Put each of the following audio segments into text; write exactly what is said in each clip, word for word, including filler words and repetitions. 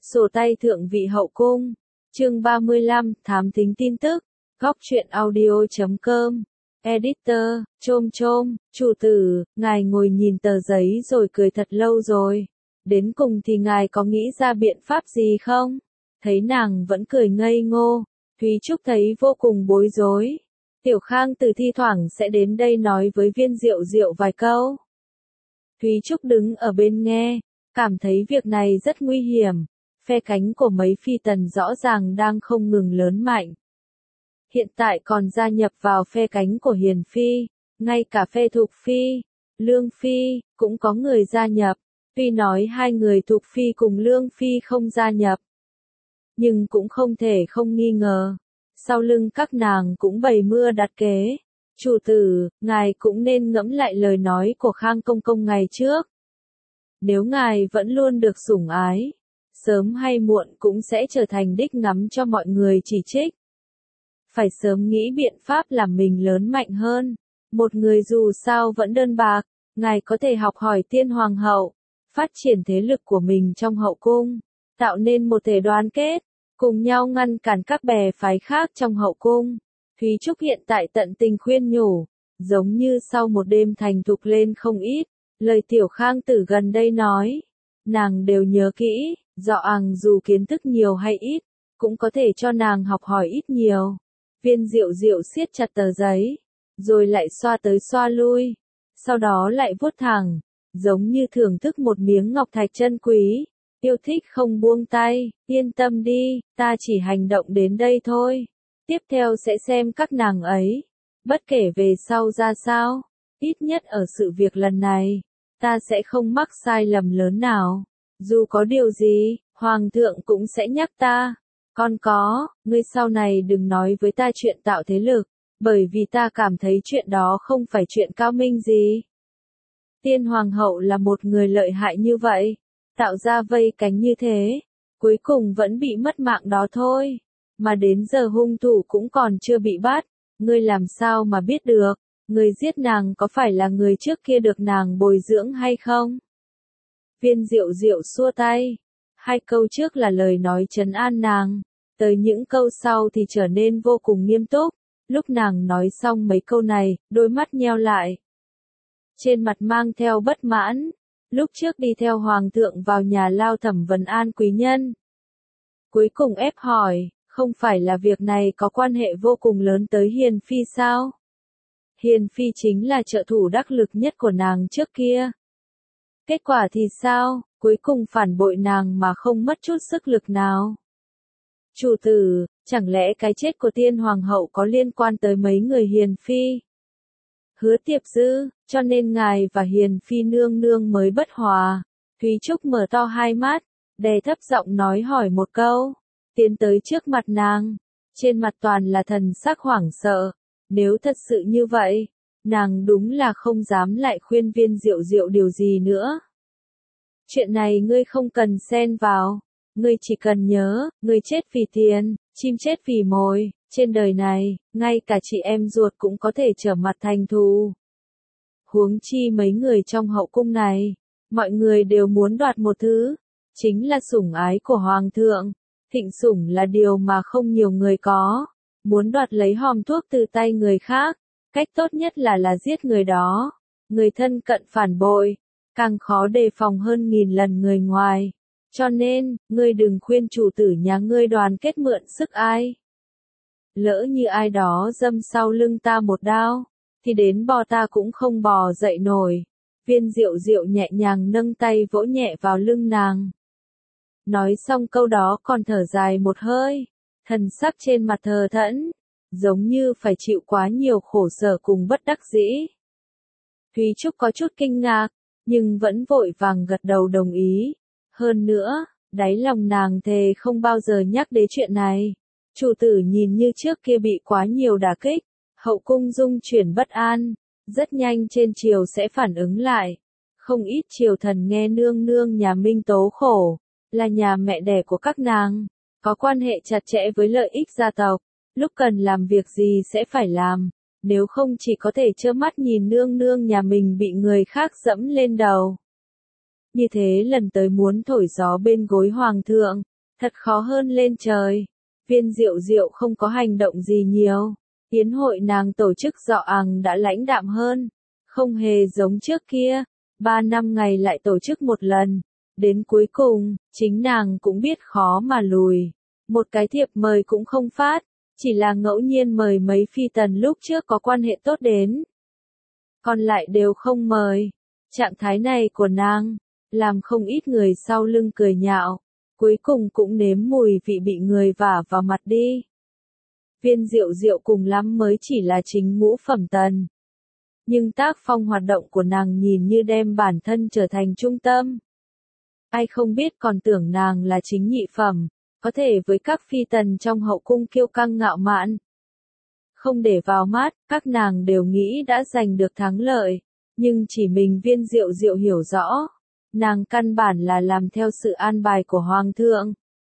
Sổ tay thượng vị hậu cung. Chương ba mươi lăm, thám thính tin tức. Góc truyện audio chấm com. Editor, chôm chôm, chủ tử, ngài ngồi nhìn tờ giấy rồi cười thật lâu rồi. Đến cùng thì ngài có nghĩ ra biện pháp gì không? Thấy nàng vẫn cười ngây ngô, Thúy Trúc thấy vô cùng bối rối. Tiểu Khang từ thi thoảng sẽ đến đây nói với Viên Diệu Diệu vài câu. Thúy Trúc đứng ở bên nghe, cảm thấy việc này rất nguy hiểm. Phe cánh của mấy phi tần rõ ràng đang không ngừng lớn mạnh. Hiện tại còn gia nhập vào phe cánh của Hiền Phi, ngay cả phe Thục Phi, Lương Phi, cũng có người gia nhập. Tuy nói hai người Thục Phi cùng Lương Phi không gia nhập, nhưng cũng không thể không nghi ngờ. Sau lưng các nàng cũng bày mưa đặt kế. Chủ tử, ngài cũng nên ngẫm lại lời nói của Khang Công Công ngày trước. Nếu ngài vẫn luôn được sủng ái, sớm hay muộn cũng sẽ trở thành đích ngắm cho mọi người chỉ trích. Phải sớm nghĩ biện pháp làm mình lớn mạnh hơn. Một người dù sao vẫn đơn bạc, ngài có thể học hỏi Tiên Hoàng hậu, phát triển thế lực của mình trong hậu cung, tạo nên một thể đoàn kết, cùng nhau ngăn cản các bè phái khác trong hậu cung. Thúy Trúc hiện tại tận tình khuyên nhủ, giống như sau một đêm thành thục lên không ít, lời Tiểu Khang Tử gần đây nói, nàng đều nhớ kỹ, dọ àng dù kiến thức nhiều hay ít, cũng có thể cho nàng học hỏi ít nhiều. Viên Diệu Diệu siết chặt tờ giấy, rồi lại xoa tới xoa lui, sau đó lại vuốt thẳng, giống như thưởng thức một miếng ngọc thạch chân quý, yêu thích không buông tay. Yên tâm đi, ta chỉ hành động đến đây thôi, tiếp theo sẽ xem các nàng ấy, bất kể về sau ra sao, ít nhất ở sự việc lần này, ta sẽ không mắc sai lầm lớn nào, dù có điều gì, Hoàng thượng cũng sẽ nhắc ta. Còn có, ngươi sau này đừng nói với ta chuyện tạo thế lực, bởi vì ta cảm thấy chuyện đó không phải chuyện cao minh gì. Tiên Hoàng hậu là một người lợi hại như vậy, tạo ra vây cánh như thế, cuối cùng vẫn bị mất mạng đó thôi, mà đến giờ hung thủ cũng còn chưa bị bắt, ngươi làm sao mà biết được, người giết nàng có phải là người trước kia được nàng bồi dưỡng hay không? Viên Diệu Diệu xua tay. Hai câu trước là lời nói trấn an nàng, tới những câu sau thì trở nên vô cùng nghiêm túc. Lúc nàng nói xong mấy câu này, đôi mắt nheo lại, trên mặt mang theo bất mãn. Lúc trước đi theo Hoàng thượng vào nhà lao thẩm vấn an quý nhân, cuối cùng ép hỏi, không phải là việc này có quan hệ vô cùng lớn tới Hiền Phi sao? Hiền Phi chính là trợ thủ đắc lực nhất của nàng trước kia. Kết quả thì sao? Cuối cùng phản bội nàng mà không mất chút sức lực nào. Chủ tử, chẳng lẽ cái chết của Tiên Hoàng hậu có liên quan tới mấy người Hiền Phi? Hứa Tiệp Dư, cho nên ngài và Hiền Phi nương nương mới bất hòa. Thúy Trúc mở to hai mắt, đè thấp giọng nói hỏi một câu, tiến tới trước mặt nàng, trên mặt toàn là thần sắc hoảng sợ. Nếu thật sự như vậy, nàng đúng là không dám lại khuyên Viên Diệu Diệu điều gì nữa. Chuyện này ngươi không cần xen vào, ngươi chỉ cần nhớ, ngươi chết vì tiền, chim chết vì mồi, trên đời này, ngay cả chị em ruột cũng có thể trở mặt thành thù. Huống chi mấy người trong hậu cung này, mọi người đều muốn đoạt một thứ, chính là sủng ái của Hoàng thượng. Thịnh sủng là điều mà không nhiều người có, muốn đoạt lấy hòm thuốc từ tay người khác, cách tốt nhất là là giết người đó. Người thân cận phản bội, càng khó đề phòng hơn nghìn lần người ngoài. Cho nên, ngươi đừng khuyên chủ tử nhà ngươi đoàn kết mượn sức ai. Lỡ như ai đó dâm sau lưng ta một đao, thì đến bò ta cũng không bò dậy nổi. Viên Diệu Diệu nhẹ nhàng nâng tay vỗ nhẹ vào lưng nàng. Nói xong câu đó còn thở dài một hơi, thần sắc trên mặt thờ thẫn, giống như phải chịu quá nhiều khổ sở cùng bất đắc dĩ. Thúy Trúc có chút kinh ngạc, nhưng vẫn vội vàng gật đầu đồng ý. Hơn nữa, đáy lòng nàng thề không bao giờ nhắc đến chuyện này. Chủ tử nhìn như trước kia bị quá nhiều đả kích, hậu cung dung chuyển bất an, rất nhanh trên triều sẽ phản ứng lại. Không ít triều thần nghe nương nương nhà Minh tố khổ, là nhà mẹ đẻ của các nàng, có quan hệ chặt chẽ với lợi ích gia tộc, lúc cần làm việc gì sẽ phải làm, nếu không chỉ có thể trơ mắt nhìn nương nương nhà mình bị người khác dẫm lên đầu. Như thế lần tới muốn thổi gió bên gối Hoàng thượng, Thật khó hơn lên trời. Viên Diệu Diệu không có hành động gì nhiều. Yến hội nàng tổ chức rõ àng đã lãnh đạm hơn. Không hề giống trước kia. Ba năm ngày lại tổ chức một lần. Đến cuối cùng, chính nàng cũng biết khó mà lùi. Một cái thiệp mời cũng không phát. Chỉ là ngẫu nhiên mời mấy phi tần lúc trước có quan hệ tốt đến. Còn lại đều không mời. Trạng thái này của nàng, làm không ít người sau lưng cười nhạo. Cuối cùng cũng nếm mùi vị bị người vả vào mặt đi. Viên Diệu Diệu cùng lắm mới chỉ là chính ngũ phẩm tần. Nhưng tác phong hoạt động của nàng nhìn như đem bản thân trở thành trung tâm. Ai không biết còn tưởng nàng là chính nhị phẩm, có thể với các phi tần trong hậu cung kiêu căng ngạo mạn. Không để vào mắt, các nàng đều nghĩ đã giành được thắng lợi, nhưng chỉ mình Viên Diệu Diệu hiểu rõ, nàng căn bản là làm theo sự an bài của Hoàng thượng.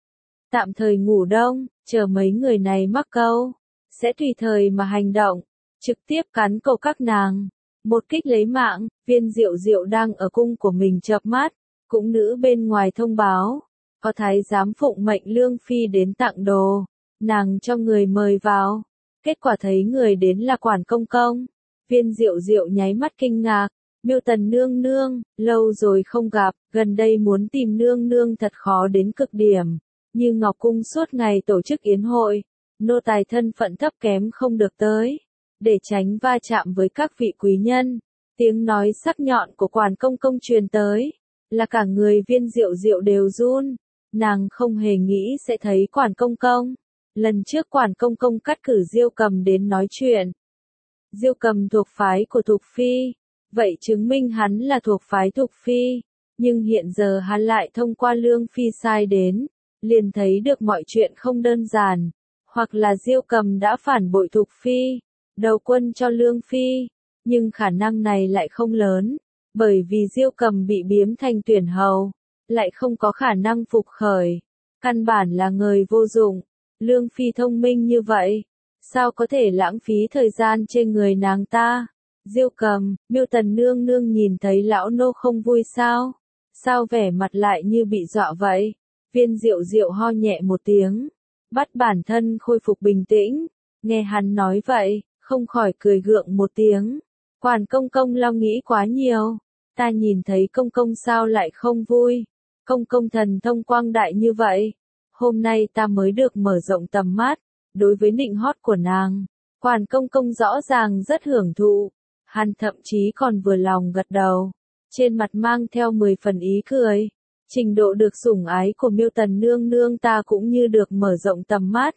Tạm thời ngủ đông, chờ mấy người này mắc câu, sẽ tùy thời mà hành động, trực tiếp cắn cổ các nàng. Một kích lấy mạng, Viên Diệu Diệu đang ở cung của mình chợp mắt, cũng nữ bên ngoài thông báo, có thái giám phụng mệnh Lương Phi đến tặng đồ, nàng cho người mời vào, kết quả thấy người đến là Quản Công Công. Viên Diệu Diệu nháy mắt kinh ngạc, Miêu Tần nương nương, lâu rồi không gặp, gần đây muốn tìm nương nương thật khó đến cực điểm, như Ngọc Cung suốt ngày tổ chức yến hội, nô tài thân phận thấp kém không được tới, để tránh va chạm với các vị quý nhân. Tiếng nói sắc nhọn của Quản Công Công truyền tới, là cả người Viên Diệu Diệu đều run, nàng không hề nghĩ sẽ thấy Quản Công Công. Lần trước Quản Công Công cắt cử Diêu Cầm đến nói chuyện. Diêu Cầm thuộc phái của Thục Phi, vậy chứng minh hắn là thuộc phái Thục Phi, nhưng hiện giờ hắn lại thông qua Lương Phi sai đến, liền thấy được mọi chuyện không đơn giản, hoặc là Diêu Cầm đã phản bội Thục Phi, đầu quân cho Lương Phi, nhưng khả năng này lại không lớn, bởi vì Diêu Cầm bị biếm thành tuyển hầu, lại không có khả năng phục khởi, căn bản là người vô dụng. Lương Phi thông minh như vậy, sao có thể lãng phí thời gian trên người nàng ta? Diêu Cầm, Miêu Tần nương nương nhìn thấy lão nô không vui sao? Sao vẻ mặt lại như bị dọa vậy? Viên Diệu Diệu ho nhẹ một tiếng, bắt bản thân khôi phục bình tĩnh, nghe hắn nói vậy, không khỏi cười gượng một tiếng. Quản Công Công lo nghĩ quá nhiều, ta nhìn thấy Công Công sao lại không vui? Công Công thần thông quang đại như vậy. Hôm nay ta mới được mở rộng tầm mắt, đối với nịnh hót của nàng, Quản Công Công rõ ràng rất hưởng thụ, hắn thậm chí còn vừa lòng gật đầu, trên mặt mang theo mười phần ý cười, trình độ được sủng ái của Miêu Tần nương nương ta cũng như được mở rộng tầm mắt.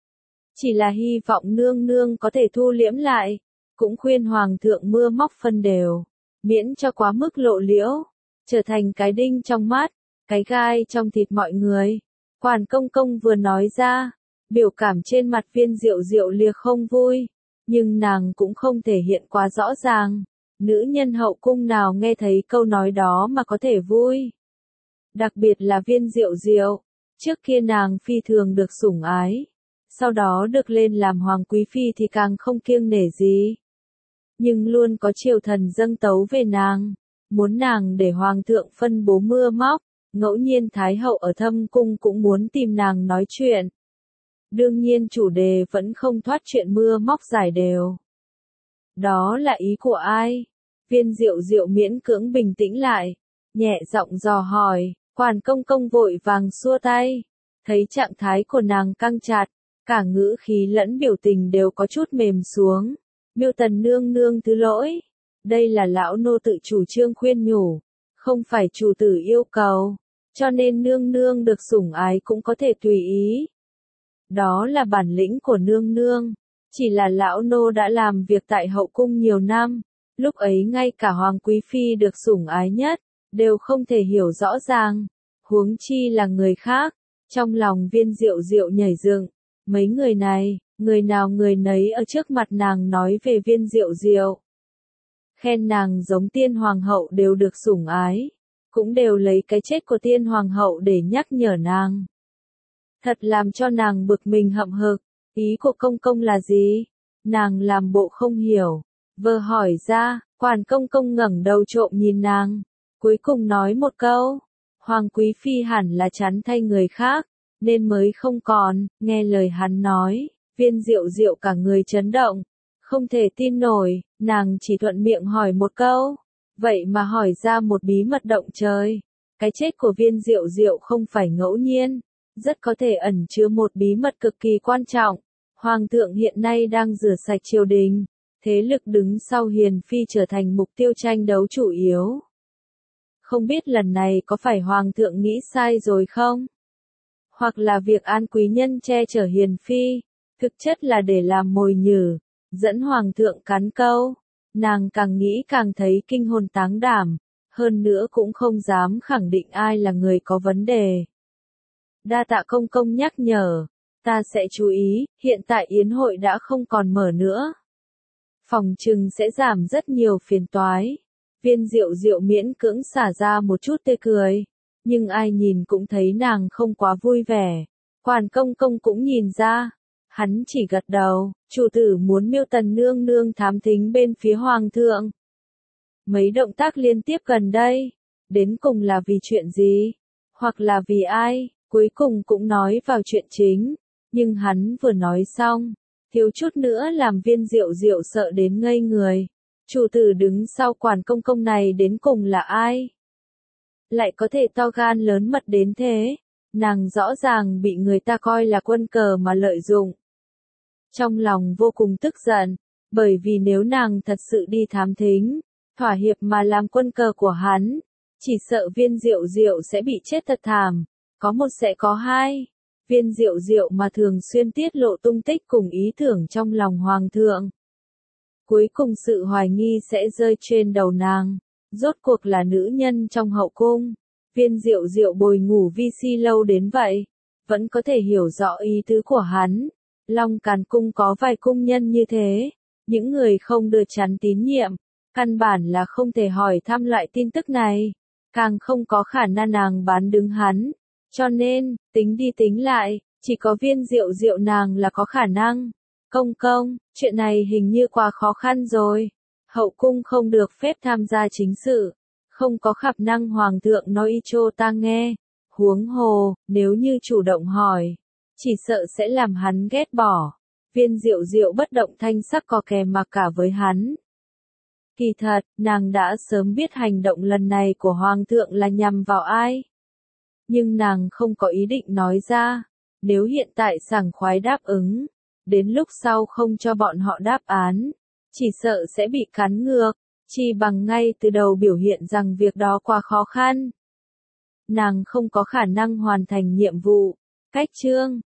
Chỉ là hy vọng nương nương có thể thu liễm lại, cũng khuyên Hoàng thượng mưa móc phân đều, miễn cho quá mức lộ liễu, trở thành cái đinh trong mắt, cái gai trong thịt mọi người. Quản Công Công vừa nói ra, biểu cảm trên mặt Viên Diệu Diệu lìa không vui, nhưng nàng cũng không thể hiện quá rõ ràng. Nữ nhân hậu cung nào nghe thấy câu nói đó mà có thể vui. Đặc biệt là Viên Diệu Diệu, trước kia nàng phi thường được sủng ái, sau đó được lên làm hoàng quý phi thì càng không kiêng nể gì. Nhưng luôn có triều thần dâng tấu về nàng, muốn nàng để hoàng thượng phân bố mưa móc. Ngẫu nhiên Thái hậu ở thâm cung cũng muốn tìm nàng nói chuyện. Đương nhiên chủ đề vẫn không thoát chuyện mưa móc giải đều. Đó là ý của ai? Viên Diệu Diệu miễn cưỡng bình tĩnh lại, nhẹ giọng dò hỏi, Quản Công Công vội vàng xua tay, thấy trạng thái của nàng căng chặt, cả ngữ khí lẫn biểu tình đều có chút mềm xuống. Miêu Tần nương nương thứ lỗi, đây là lão nô tự chủ trương khuyên nhủ, không phải chủ tử yêu cầu. Cho nên nương nương được sủng ái cũng có thể tùy ý. Đó là bản lĩnh của nương nương. Chỉ là lão nô đã làm việc tại hậu cung nhiều năm. Lúc ấy ngay cả hoàng quý phi được sủng ái nhất, đều không thể hiểu rõ ràng. Huống chi là người khác. Trong lòng Viên Diệu Diệu nhảy dựng. Mấy người này, người nào người nấy ở trước mặt nàng nói về Viên Diệu Diệu. Khen nàng giống tiên hoàng hậu đều được sủng ái. Cũng đều lấy cái chết của tiên hoàng hậu để nhắc nhở nàng. Thật làm cho nàng bực mình hậm hực, ý của Công Công là gì? Nàng làm bộ không hiểu, vờ hỏi ra, Quản Công Công ngẩng đầu trộm nhìn nàng, cuối cùng nói một câu, Hoàng quý phi hẳn là chắn thay người khác, nên mới không còn. Nghe lời hắn nói, Viên Diệu Diệu cả người chấn động, không thể tin nổi, nàng chỉ thuận miệng hỏi một câu, vậy mà hỏi ra một bí mật động trời. Cái chết của Viên Diệu Diệu không phải ngẫu nhiên, rất có thể ẩn chứa một bí mật cực kỳ quan trọng. Hoàng thượng hiện nay đang rửa sạch triều đình, thế lực đứng sau Hiền Phi trở thành mục tiêu tranh đấu chủ yếu. Không biết lần này có phải Hoàng thượng nghĩ sai rồi không? Hoặc là việc An quý nhân che chở Hiền Phi, thực chất là để làm mồi nhử, dẫn Hoàng thượng cắn câu. Nàng càng nghĩ càng thấy kinh hồn táng đảm, hơn nữa cũng không dám khẳng định ai là người có vấn đề. Đa tạ công công nhắc nhở, ta sẽ chú ý, hiện tại yến hội đã không còn mở nữa. Phòng trừng sẽ giảm rất nhiều phiền toái. Viên Diệu Diệu miễn cưỡng xả ra một chút tươi cười, nhưng ai nhìn cũng thấy nàng không quá vui vẻ. Quản công công cũng nhìn ra, hắn chỉ gật đầu, chủ tử muốn Miêu Tần nương nương thám thính bên phía hoàng thượng. Mấy động tác liên tiếp gần đây, đến cùng là vì chuyện gì, hoặc là vì ai, cuối cùng cũng nói vào chuyện chính, nhưng hắn vừa nói xong, thiếu chút nữa làm Viên Diệu Diệu sợ đến ngây người. Chủ tử đứng sau Quản công công này đến cùng là ai? Lại có thể to gan lớn mật đến thế, nàng rõ ràng bị người ta coi là quân cờ mà lợi dụng. Trong lòng vô cùng tức giận, bởi vì nếu nàng thật sự đi thám thính, thỏa hiệp mà làm quân cờ của hắn, chỉ sợ Viên Diệu Diệu sẽ bị chết thật thảm, có một sẽ có hai. Viên Diệu Diệu mà thường xuyên tiết lộ tung tích cùng ý tưởng trong lòng hoàng thượng. Cuối cùng sự hoài nghi sẽ rơi trên đầu nàng, rốt cuộc là nữ nhân trong hậu cung. Viên Diệu Diệu bồi ngủ vi si lâu đến vậy, vẫn có thể hiểu rõ ý tứ của hắn. Long Càn Cung có vài cung nhân như thế, những người không được chắn tín nhiệm, căn bản là không thể hỏi thăm loại tin tức này, càng không có khả năng nàng bán đứng hắn. Cho nên, tính đi tính lại, chỉ có Viên Diệu Diệu nàng là có khả năng. Công công, chuyện này hình như quá khó khăn rồi. Hậu cung không được phép tham gia chính sự, không có khả năng hoàng thượng nói cho ta nghe. Huống hồ, nếu như chủ động hỏi, chỉ sợ sẽ làm hắn ghét bỏ. Viên Diệu Diệu bất động thanh sắc có kè mà cả với hắn. Kỳ thật, nàng đã sớm biết hành động lần này của hoàng thượng là nhằm vào ai. Nhưng nàng không có ý định nói ra, nếu hiện tại sảng khoái đáp ứng, đến lúc sau không cho bọn họ đáp án, chỉ sợ sẽ bị cắn ngược, chỉ bằng ngay từ đầu biểu hiện rằng việc đó quá khó khăn. Nàng không có khả năng hoàn thành nhiệm vụ. Cách chương